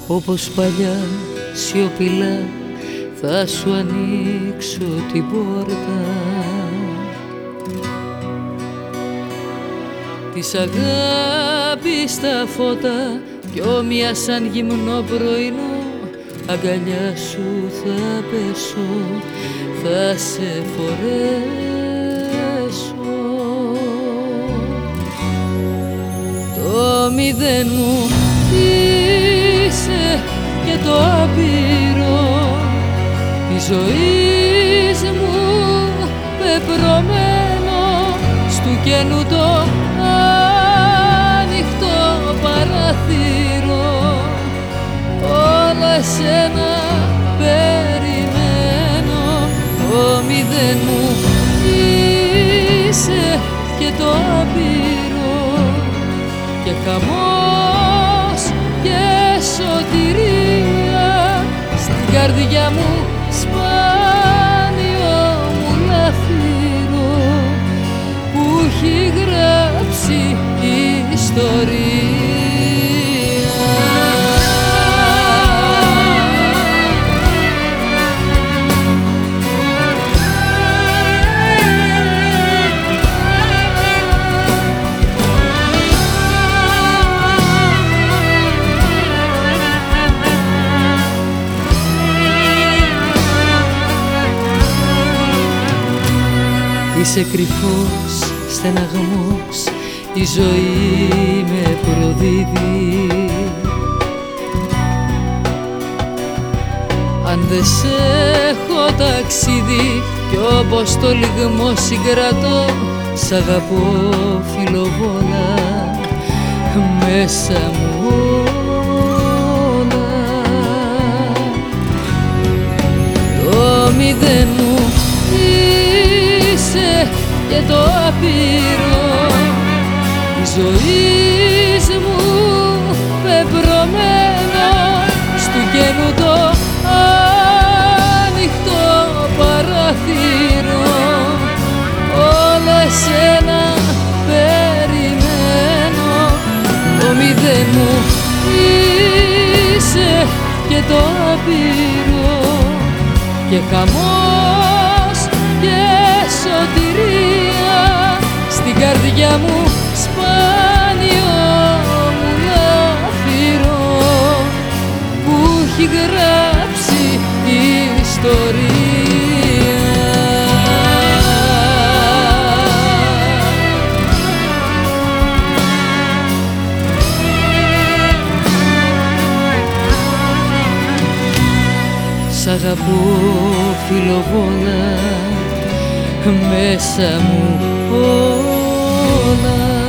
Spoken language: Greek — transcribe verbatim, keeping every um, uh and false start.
Όπως παλιά σιωπηλά θα σου ανοίξω την πόρτα της αγάπης τα φώτα κι όμοια σαν γυμνό πρωινό αγκαλιά σου θα πέσω, θα σε φορέσω. Το μηδέν μου είσαι και το άπειρο της ζωής μου πεπρωμένο στου καινού το ανοιχτό παραθύρο. Όλα εσένα περιμένω. Το μηδέν μου είσαι και το άπειρο και χαμός και σωτηρία στην καρδιά μου σπάνιο μου λαφύρο που έχει γράψει ιστορία. Είσαι κρυφός στεναγμός, η ζωή με προδίδει. Αν δεν σε έχω ταξίδι κι όπως το λιγμό συγκρατώ, σ' αγαπώ φιλοβόλα μέσα μου όλα. Το μηδέν μου και το άπειρο της ζωής μου πεπρωμένο στου καινού το ανοιχτό παραθύρο. Όλα εσένα περιμένω. Το μηδέν μου είσαι και το άπειρο και χαμός και σωτηρία στην καρδιά μου σπάνιο μου λαφύρο που έχει γράψει ιστορία. Σ' αγαπώ φιλοβόλα μέσα μου όλα.